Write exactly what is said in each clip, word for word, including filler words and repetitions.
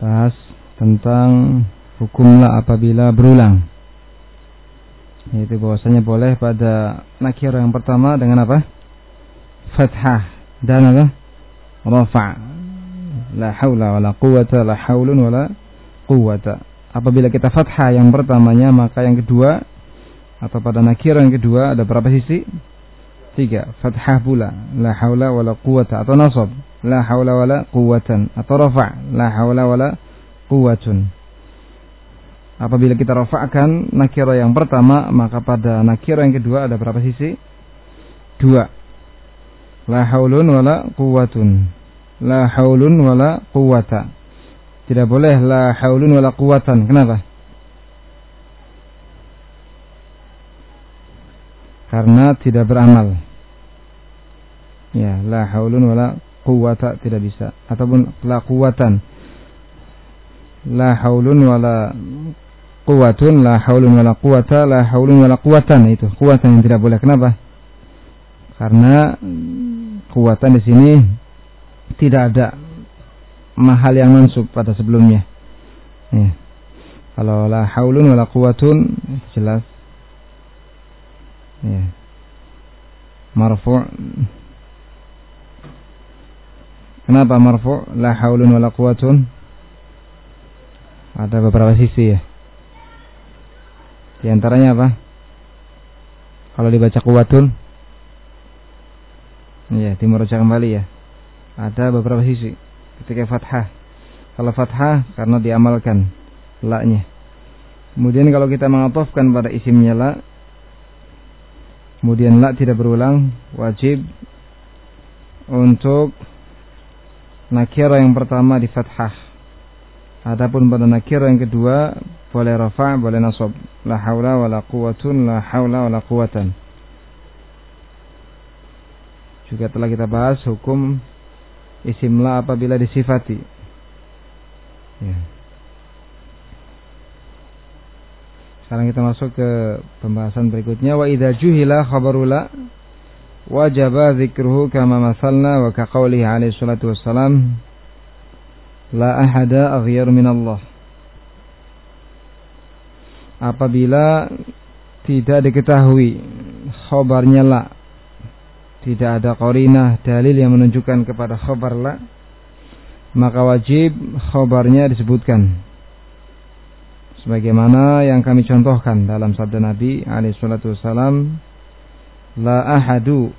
bahas tentang hukum la apabila berulang. Yaitu bahwasanya boleh pada nakirah yang pertama dengan apa? Fathah dan apa? Rafa'. La haula wala quwwata, la haulun wala quwwata. Apabila kita fathah yang pertamanya, maka yang kedua atau pada nakirah yang kedua ada berapa sisi? Tiga. Fathah pula. La haula wala quwwata, atau nasab. La haula wala quwwatan, atau rafa'. La haula wala quwwatun. Apabila kita rafa'kan nakirah yang pertama, maka pada nakirah yang kedua ada berapa sisi? Dua. La haulun wala quwwatun. La haulun wala quwwata. Tidak boleh la haulun wala quwwatan. Kenapa? Karena tidak beramal. Ya, la haulun wala quwwata tidak bisa. Ataupun la quwwatan. La haulun wala quwwatun, la haulun wala quwwata, la haulun wala quwwatan, itu quwwatan yang tidak boleh. Kenapa? Karena quwwatan di sini tidak ada mahal yang mansub pada sebelumnya. Ya. Kalau la haulun wala quwwatun jelas ya, marfu'. Kenapa marfu'? La haulun wala quwwatun. Ada beberapa sisi ya. Di antaranya apa? Kalau dibaca quwwatun, ya, dimuraja kembali ya. Ada beberapa sisi ketika fathah. Kalau fathah karena diamalkan la-nya. Kemudian kalau kita mengatofkan pada isimnya la, kemudian la tidak berulang, wajib untuk nakirah yang pertama di fathah. Adapun pada nakirah yang kedua boleh rafa', boleh nasab. La haula wala quwwatun, la haula wala quwwatan. Juga telah kita bahas hukum isim la apabila disifati. Ya. Sekarang kita masuk ke pembahasan berikutnya. Wa idza juhila khabaru la wajaba dzikruhu kama masalna wa ka qoulihi alaihi salatu wassalam la ahada aghyar min Allah. Apabila tidak diketahui khabarnya la, tidak ada qarinah dalil yang menunjukkan kepada khabar la, maka wajib khabarnya disebutkan sebagaimana yang kami contohkan dalam sabda Nabi alaihi salatu wassalam, la ahadu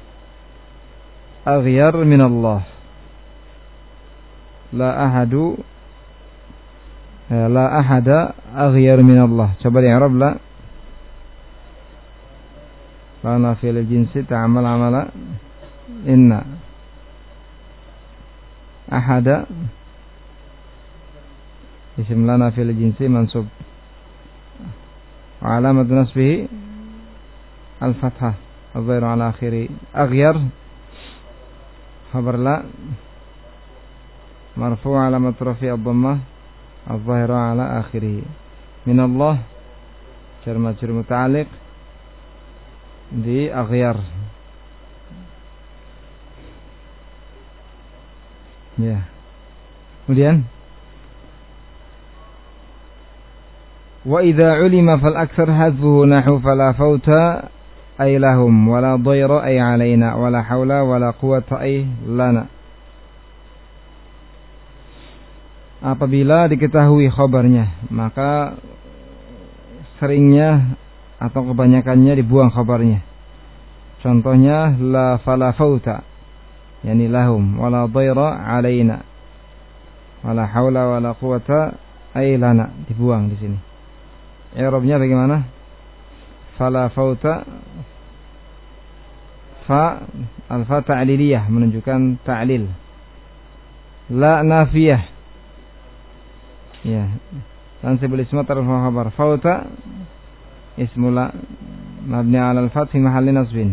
aghyar min Allah. La ahadu la ahada aghyar min Allah. Coba di Arab la la fil jinsi ta'amal amala inna. Ahada isim lana fil jinsi mansub wa alamat nasbihi al-fathah adh-dhahir ala akhiri. Aghyar khabar la marfu' alamat rafi' ad-dhammah adh-dhahir ala akhiri. Min Allah jar majrur muta'alliq di aghyar. Ya. Kemudian wa idza ulima fal aktsar hadfuhu nahu fala fauta ay lahum wala dhayra ay alaina wala haula wala quwwata ay lana. Apabila diketahui khabarnya, maka seringnya atau kebanyakannya dibuang khabarnya. Contohnya la fala fauta, yani lahum, wala dhayra alaina, wala haula wala quwwata ay lana, dibuang di sini. I'rabnya bagaimana? Fala fauta, fa alfa ta'liliyah menunjukkan ta'lil. La nafiyah, ya, tansibul isma tarfu khabar. Fauta ismu la mabni 'ala al-fath fi mahalli nasbin.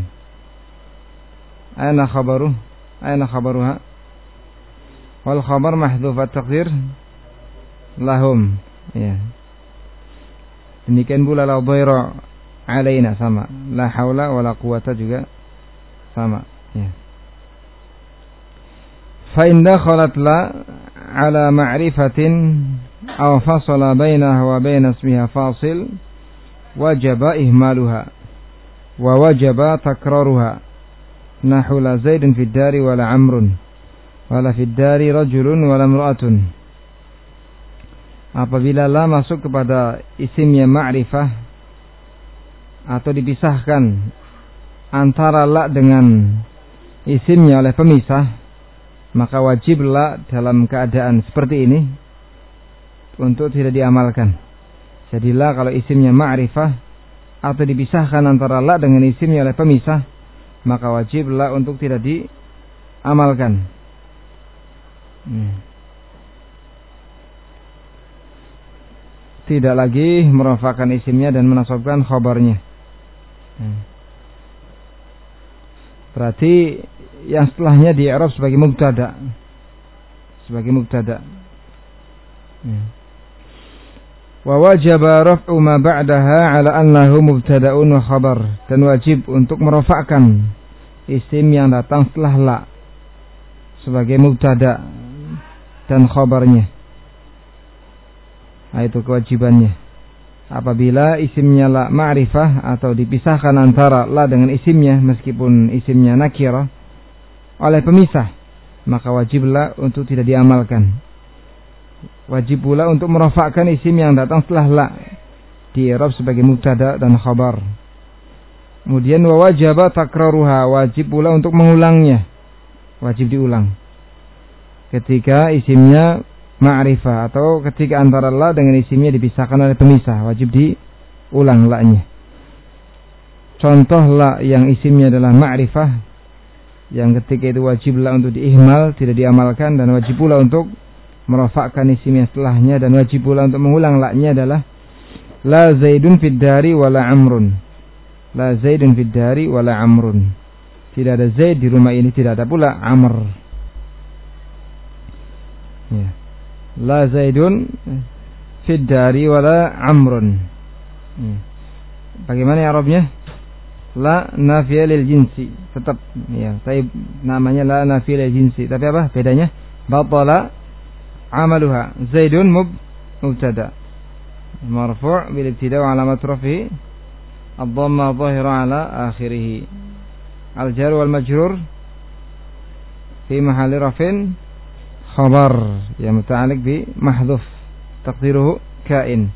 Aina khabaruh? Aina khabaruha? Wal khabar mahdhuf at-taqdir lahum, ya. Demikian pula la dhayra alaina sama, la haula wala quwwata juga sama, ya. Fa in dakhalat la ala ma'rifatin aw fasala bainaha wa bain ismiha fasil wajaba ihmaluha wa wajaba takraruha nahu la zaidun fid dari wala amrun wala fid dari rajulun wala imra'atun. Apabila la masuk kepada isimnya ma'rifah atau dipisahkan antara la dengan isimnya oleh pemisah, maka wajib la dalam keadaan seperti ini untuk tidak diamalkan. Jadi la kalau isimnya ma'rifah atau dipisahkan antara la dengan isimnya oleh pemisah, maka wajib la untuk tidak diamalkan. Hmm. Tidak lagi merafakan isimnya dan menasabkan khabarnya. Hmm. Berarti yang setelahnya di i'rab sebagai mubtada. Sebagai mubtada. Hmm. Wa wajaba raf'u ma ba'daha 'ala annahu mubtada'un wa khabar, dan wajib untuk merafa'kan isim yang datang setelah la sebagai mubtada dan khabarnya. Nah, itu kewajibannya. Apabila isimnya la ma'rifah atau dipisahkan antara la dengan isimnya meskipun isimnya nakirah oleh pemisah, maka wajib la untuk tidak diamalkan. Wajib pula untuk merafa'kan isim yang datang setelah la di i'rab sebagai mubtada dan khabar. Kemudian wa wajaba takraruha, wajib pula untuk mengulangnya. Wajib diulang ketika isimnya ma'rifah atau ketika antara la dengan isimnya dipisahkan oleh pemisah, wajib diulang la-nya. Contoh la yang isimnya adalah ma'rifah, yang ketika itu wajib la untuk diihmal, tidak diamalkan, dan wajib pula untuk merafa'kan isimnya setelahnya, dan wajib pula untuk mengulang la-nya adalah la zaidun fid dari wala amrun. La zaidun fid dari wala amrun. Tidak ada Zaid di rumah ini, tidak ada pula Amr. Ya. La zaidun fid dari wala amrun. Ya. Bagaimana i'rabnya? La nafiyah lil jinsi. Tetap ya, tapi namanya la nafiyah lil jinsi. Tapi apa bedanya? Batala amaluha. Zaidun mub mubtada. Marfu' bil ibtida' wa alamat raf'i ad-dhamma dhahira ala akhirih. Al-jar wal majrur fi mahalli raf'in khabar yang muta'alliq bi mahdhuf taqdiruhu kain.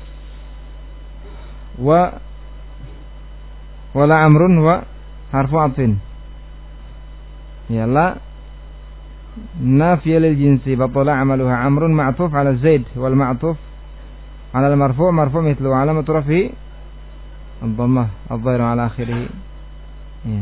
Wa wala amrun wa harfu atfin. Ya la nafiyah lil jinsi batala amaluha. Amrun ma'tuf ala zaid wal ma'tuf ala al-marfu' marfu' mithlu alamat raf'i ad-dhammah adh-dhahira ala akhirih. Ya.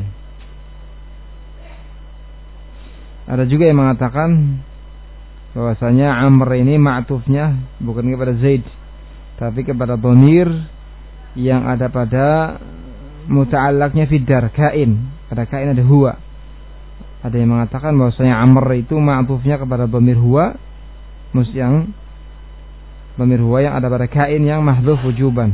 Ada juga yang mengatakan bahwasanya Amr ini ma'tufnya bukan kepada Zaid, tapi kepada dhamir yang ada pada muta'allaqnya fiddar, kain. Pada kain ada huwa. Ada yang mengatakan bahwasanya Amr itu ma'tufnya kepada dhamir huwa, mus yang dhamir huwa yang ada pada kain yang mahdhuf wujuban.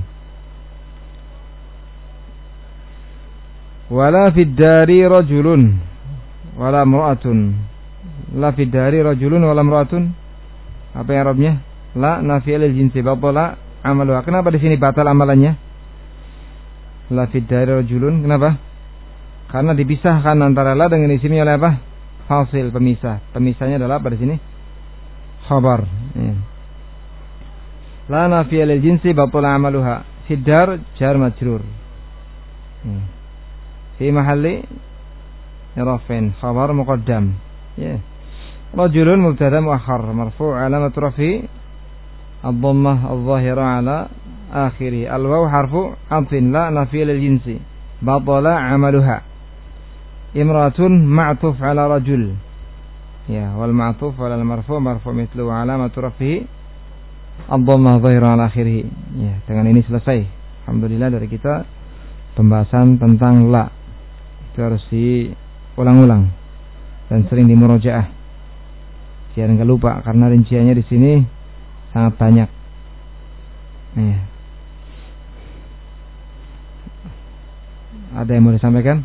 Wala fid dari rajulun wala imra'atun. La fid dari rajulun wala imra'atun. Apa yang i'rabnya? La nafiyah lil jinsi batala amaluha. Kenapa di sini batal amalannya? La fid dari rajulun. Kenapa? Karena dipisahkan antara la dengan isimnya oleh apa? Fasil, pemisah. Pemisahnya adalah pada sini khabar. Ya. La nafiyah lil jinsi batala amaluha. Fid dar jar majrur. Ya. Fi mahalli raf'in khabar muqaddam. Ya. Rajulun mubtada muakhar marfu' alamat raf'i ad-dhammah adh-dhahira ala akhirih. Al-waw harfu 'athfin la nafiyah lil jinsi batala 'amaluha. Imratun ma'tuf ala rajul. Ya, wal ma'tuf ala al-marfu' marfu' mithlu alamat raf'i ad-dhammah adh-dhahira ala akhirih. Ya, dengan ini selesai. Alhamdulillah dari kita pembahasan tentang la. Itu harus diulang-ulang dan sering dimurojaah biar enggak lupa, karena rinciannya di sini sangat banyak. Nih. Ada yang mau disampaikan?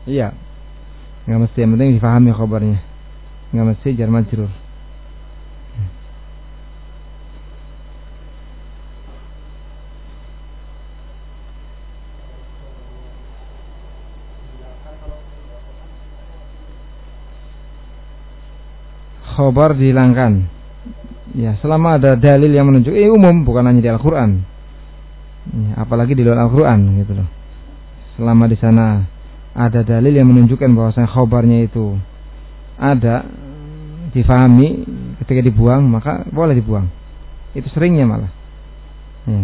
Iya. Enggak mesti, yang penting difahami khabarnya. Enggak mesti jar majrur. Khabar dihilangkan. Ya, selama ada dalil yang menunjukkan, ini umum, bukan hanya di Al-Qur'an. Ya, apalagi di luar Al-Qur'an gitu loh. Selama di sana ada dalil yang menunjukkan bahwasanya khabarnya itu ada, difahami, ketika dibuang maka boleh dibuang. Itu seringnya malah. Ya.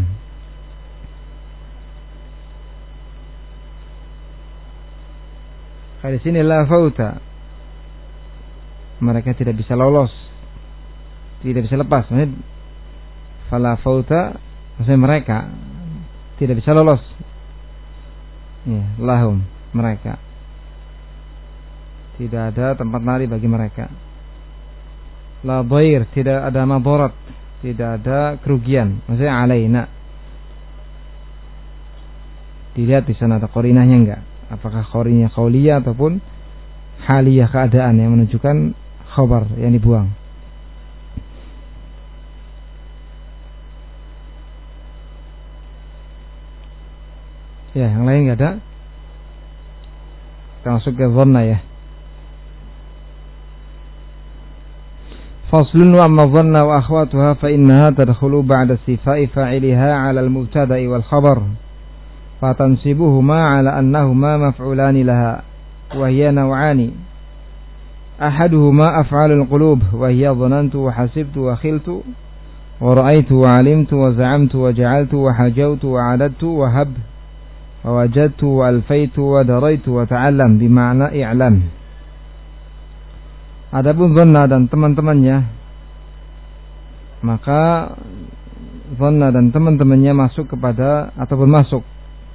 Di sini la fauta, mereka tidak bisa lolos, tidak bisa lepas. Maksudnya fala fauta, maksudnya mereka tidak bisa lolos. Ya, lahum, mereka tidak ada tempat lari bagi mereka. La dhair, tidak ada madarat, tidak ada kerugian. Maksudnya alaina. Dilihat di sana ada qarinahnya enggak? Apakah qarinah qauliyah ataupun haliyah, keadaan yang menunjukkan khabar yang dibuang. Ya, yang lain enggak ada. Kita masuk ke dhanna ya. Faslun wa amma dhanna wa akhwatuha fa innaha tadkhulu ba'da sifai fa'iliha 'ala al-mubtada'i wal khabar. Fatansibuhuma 'ala annahuma maf'ulani laha wa hiya naw'ani. أحدهما أفعال القلوب وهي ظننت وحسبت وخلت ورأيت وعلمت وزعمت وجعلت وحجوت وعددت وهب ووجدت وألفيت ودريت وتعلم بمعنى إعلام. Adapun dhanna dan teman-temannya, maka dhanna dan teman-temannya masuk kepada ataupun masuk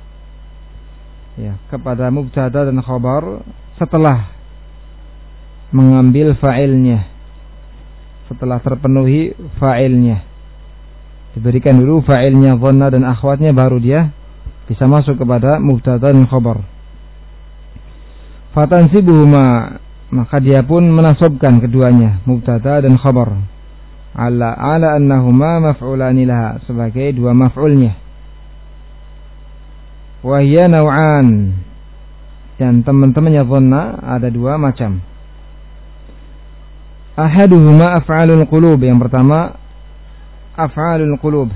ya kepada mubtada dan khabar setelah mengambil fa'ilnya, setelah terpenuhi fa'ilnya, diberikan dulu fa'ilnya dhanna dan akhwatnya, baru dia bisa masuk kepada mubtada dan khabar. Fatansibuhuma, maka dia pun menasabkan keduanya, mubtada dan khabar, ala ala annahuma maf'ulani laha, sebagai dua maf'ulnya. Wa hiya naw'an, dan teman-temannya dhanna ada dua macam. Ahaduhuma af'alul qulub, yang pertama af'alul qulub.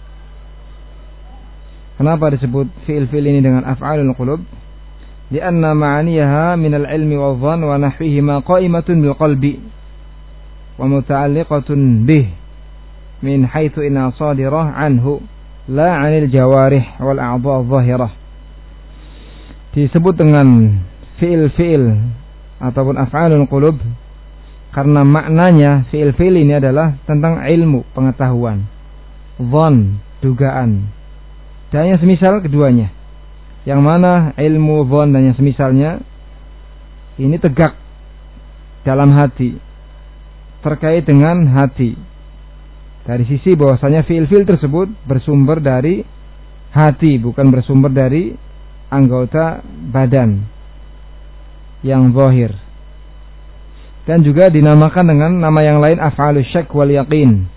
Kenapa disebut fi'il-fi'il ini dengan af'alul qulub? Lianna ma'aniyaha minal ilmi wa dhann wa nahwihima qa'imatun bil qalbi wa muta'alliqatun bih min haitsu inna sadirah anhu la 'anil jawarih wal a'dha' adh-dhahirah. Disebut dengan fi'il-fi'il ataupun af'alul qulub karena maknanya fi'il-fi'il ini adalah tentang ilmu, pengetahuan, dhann, dugaan, dan yang semisal keduanya. Yang mana ilmu, dhann, dan yang semisalnya ini tegak dalam hati, terkait dengan hati, dari sisi bahwasanya fi'il-fi'il tersebut bersumber dari hati, bukan bersumber dari anggota badan yang zahir. Dan juga dinamakan dengan nama yang lain af'alus syak wal yaqin.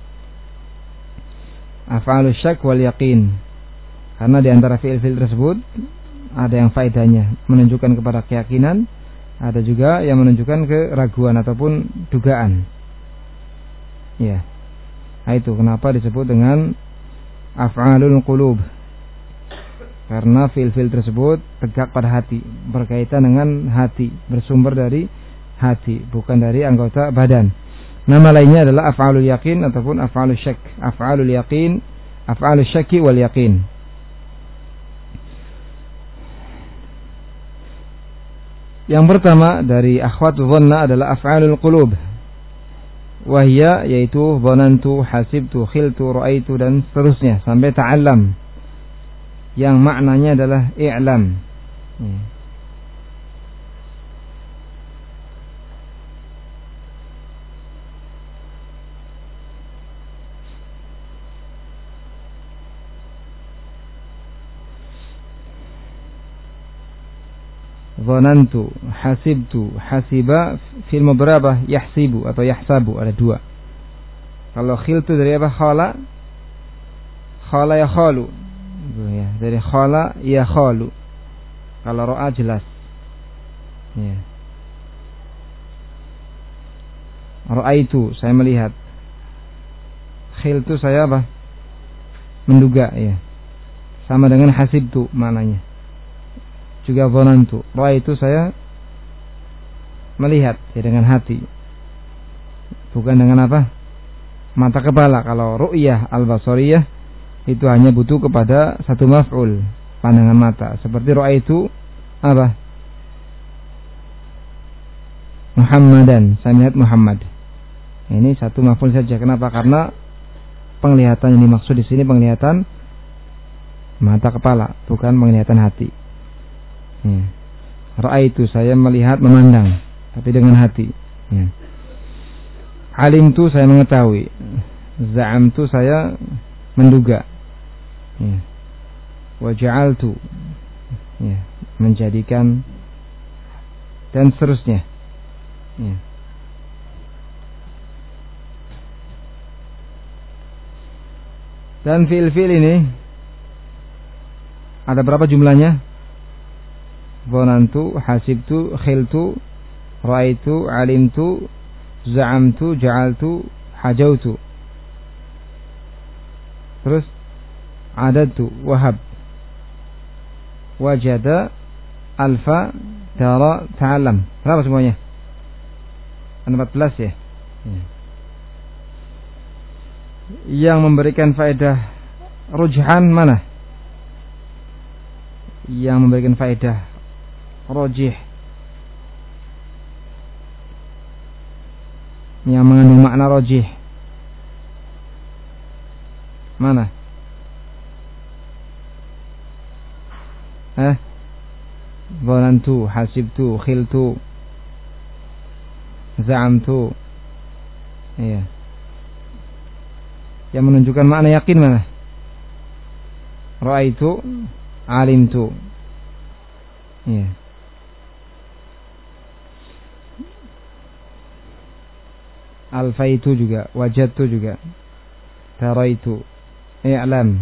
Af'alus syak wal yaqin. Karena di antara fi'il-fi'il tersebut ada yang faedahnya menunjukkan kepada keyakinan, ada juga yang menunjukkan keraguan ataupun dugaan. Ya. Nah, itu kenapa disebut dengan af'alul qulub. Karena fi'il-fi'il tersebut tegak pada hati, berkaitan dengan hati, bersumber dari hati, bukan dari anggota badan. Nama lainnya adalah af'alul yaqin ataupun af'alus syak. Af'alul yaqin, af'alus syaki wal yaqin. Yang pertama dari akhwatu dhanna adalah af'alul qulub. Wahya, yaitu dhanantu, hasibtu, khiltu, ra'aitu, dan seterusnya sampai ta'allam, yang maknanya adalah i'lam. Hmm. Dhanantu, hasibtu, hasiba, fil mudharabah yahsibu atau yahsabu, ada dua. Kalau khiltu dari apa? Khala. Khala ya khalu. Ya, dari khala ya khalu. Kalau ra'a jelas. Ya. Ra'aitu, saya melihat. Khiltu, saya apa? Menduga, ya. Sama dengan hasibtu maknanya. Juga dhanantu. Ra'aitu, saya melihat, ya, dengan hati. Bukan dengan apa? Mata kepala. Kalau ru'yah al-basariyah itu hanya butuh kepada satu maf'ul, pandangan mata. Seperti ra'aitu apa? Muhammadan, saya melihat Muhammad. Ini satu maf'ul saja. Kenapa? Karena penglihatan yang dimaksud di sini penglihatan mata kepala, bukan penglihatan hati. Ya. Ra'aitu, saya melihat, memandang, tapi dengan hati. Ya. Alimtu, saya mengetahui. Za'amtu, saya menduga. Ya. Wa ja'altu, ya, menjadikan, dan seterusnya. Ya. Dan fi'il-fi'il ini ada berapa jumlahnya? Dhanantu, hasibtu, khiltu, ra'aitu, alimtu, za'amtu, ja'altu, hajautu. Terus adadtu, wahab, wajada, alfa, tara, ta'alam. Berapa semuanya? empat belas ya? Ya. Yang memberikan faedah rujhan mana? Yang memberikan faedah rojih, yang mengandung makna rojih, mana? Eh? Dhanantu, hasibtu, khiltu, za'amtu. Iya. Yang menunjukkan makna yakin mana? Ra'aitu, alimtu. Iya. Alfaitu juga, wajadtu juga, taraitu, i'lam.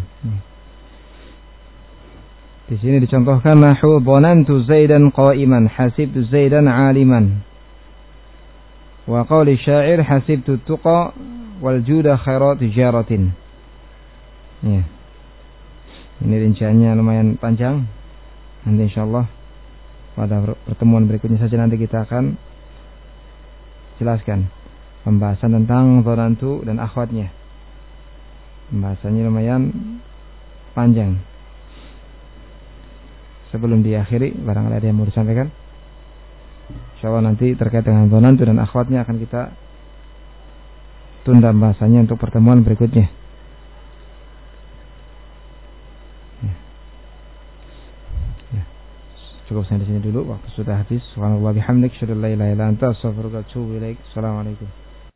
Di sini dicontohkan nahwu dhanantu Zaidan qa'iman, hasibtu Zaidan 'aliman. Wa qauli syair hasibtu tuqa wal juda khairat tijaratin. Ya. Ini rinciannya lumayan panjang. Nanti insyaallah pada pertemuan berikutnya saja nanti kita akan jelaskan pembahasan tentang dhanantu dan akhwatnya. Pembahasannya lumayan panjang. Sebelum diakhiri, barangkali ada yang mau disampaikan? Insyaallah nanti terkait dengan dhanantu dan akhwatnya akan kita tunda pembahasannya untuk pertemuan berikutnya. Ya. Ya. Cukup sampai di sini dulu, waktu sudah habis. Subhanallah bihamdik, asyhadu an la ilaha illa anta, astaghfiruka wa atubu ilaik. Assalamualaikum.